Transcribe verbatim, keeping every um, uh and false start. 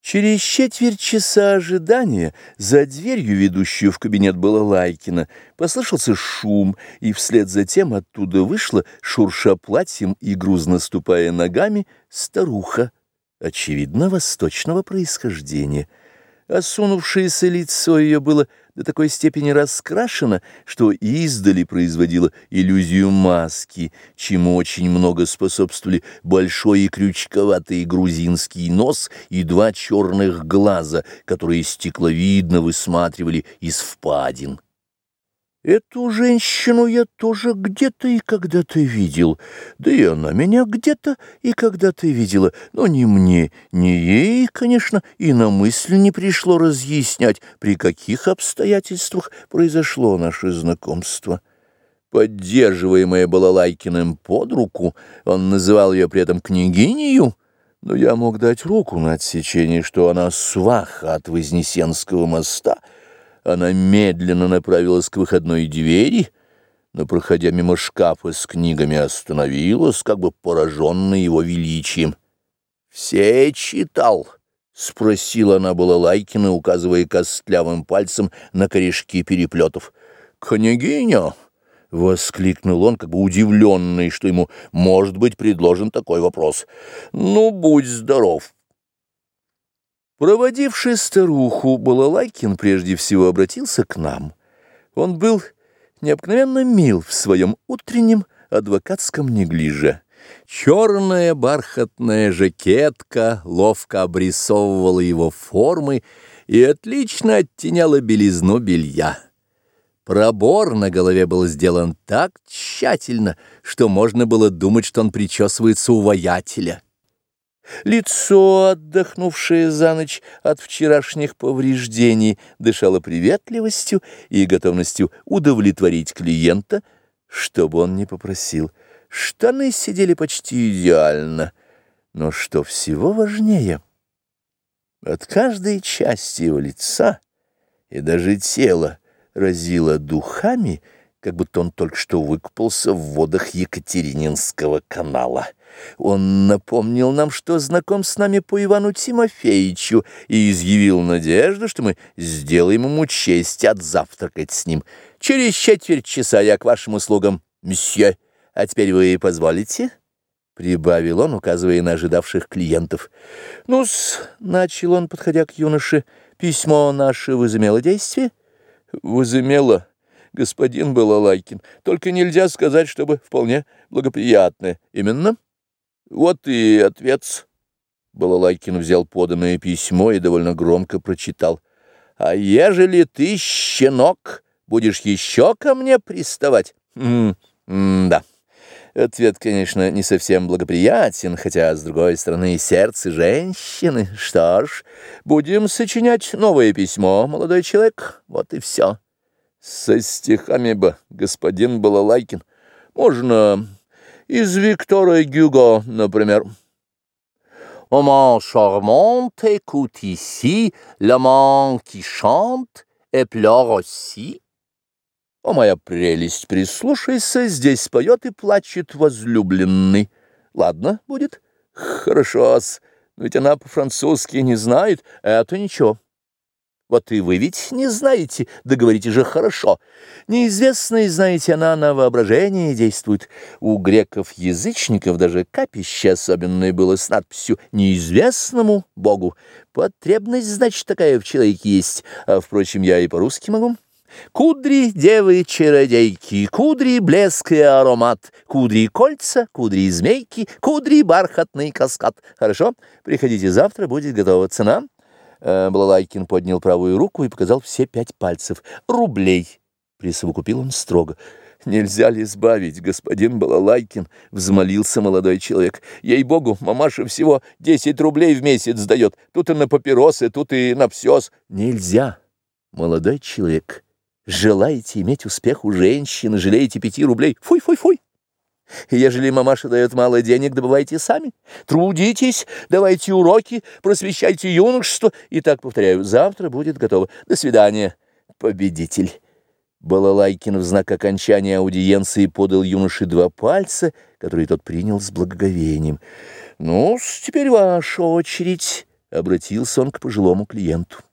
Через четверть часа ожидания за дверью, ведущую в кабинет Балалайкина, послышался шум, и вслед за тем оттуда вышла, шурша платьем и грузно ступая ногами, старуха, очевидно, восточного происхождения. Осунувшееся лицо ее было до такой степени раскрашено, что издали производило иллюзию маски, чему очень много способствовали большой и крючковатый грузинский нос и два черных глаза, которые стекловидно высматривали из впадин. Эту женщину я тоже где-то и когда-то видел, да и она меня где-то и когда-то видела, но ни мне, ни ей, конечно, и на мысль не пришло разъяснять, при каких обстоятельствах произошло наше знакомство. Поддерживаемая Балалайкиным под руку, он называл ее при этом княгинею, но я мог дать руку на отсечение, что она сваха от Вознесенского моста. Она медленно направилась к выходной двери, но, проходя мимо шкафа с книгами, остановилась, как бы пораженная его величием. «Все читал?» — спросила она Балалайкина, указывая костлявым пальцем на корешки переплетов. «Княгиня!» — воскликнул он, как бы удивленный, что ему может быть предложен такой вопрос. «Ну, будь здоров!» Проводивший старуху, Балалайкин прежде всего обратился к нам. Он был необыкновенно мил в своем утреннем адвокатском неглиже. Черная бархатная жакетка ловко обрисовывала его формы и отлично оттеняла белизну белья. Пробор на голове был сделан так тщательно, что можно было думать, что он причесывается у воятеля. Лицо, отдохнувшее за ночь от вчерашних повреждений, дышало приветливостью и готовностью удовлетворить клиента, что бы он ни попросил. Штаны сидели почти идеально, но что всего важнее, от каждой части его лица и даже тела разило духами, как будто он только что выкупался в водах Екатерининского канала. Он напомнил нам, что знаком с нами по Ивану Тимофеевичу, и изъявил надежду, что мы сделаем ему честь отзавтракать с ним. Через четверть часа я к вашим услугам, месье. А теперь вы позволите?» — прибавил он, указывая на ожидавших клиентов. «Ну-с», — начал он, подходя к юноше, — «письмо наше возымело действие?» «Возымело, господин Балалайкин, только нельзя сказать, чтобы вполне благоприятное. Именно?» «Вот и ответ». Балалайкин взял поданное письмо и довольно громко прочитал. «А ежели ты, щенок, будешь еще ко мне приставать?» «М-м-да». Ответ, конечно, не совсем благоприятен, хотя, с другой стороны, сердце женщины. Что ж, будем сочинять новое письмо, молодой человек, вот и все. Со стихами бы, господин Балалайкин. Можно из Виктора Гюго, например. «Amant charmant, écoute ici, l'amant qui chante et pleure aussi». «О, моя прелесть, прислушайся, здесь поет и плачет возлюбленный». «Ладно, будет?» «Хорошо-с, ведь она по-французски не знает, это ничего». «Вот и вы ведь не знаете, да говорите же хорошо. Неизвестной, знаете, она на воображение действует. У греков-язычников даже капище особенное было с надписью «Неизвестному Богу». Потребность, значит, такая в человеке есть, а, впрочем, я и по-русски могу». Кудри девы-чародейки, кудри блеск и аромат, кудри кольца, кудри змейки, кудри бархатный каскад. Хорошо? Приходите завтра, будет готова цена. Балалайкин поднял правую руку и показал все пять пальцев. «Рублей», — присовокупил он строго. «Нельзя ли сбавить, господин Балалайкин?» — взмолился молодой человек. «Ей-богу, мамаша всего десять рублей в месяц дает. Тут и на папиросы, тут и на всёс». «Нельзя, молодой человек. Желаете иметь успех у женщины, жалеете пяти рублей? Фуй-фуй-фуй! Ежели мамаша дает мало денег, добывайте сами. Трудитесь, давайте уроки, просвещайте юношество. И так, повторяю, завтра будет готово. До свидания, победитель». Балалайкин в знак окончания аудиенции подал юноше два пальца, которые тот принял с благоговением. «Ну, теперь ваша очередь». обратился он к пожилому клиенту.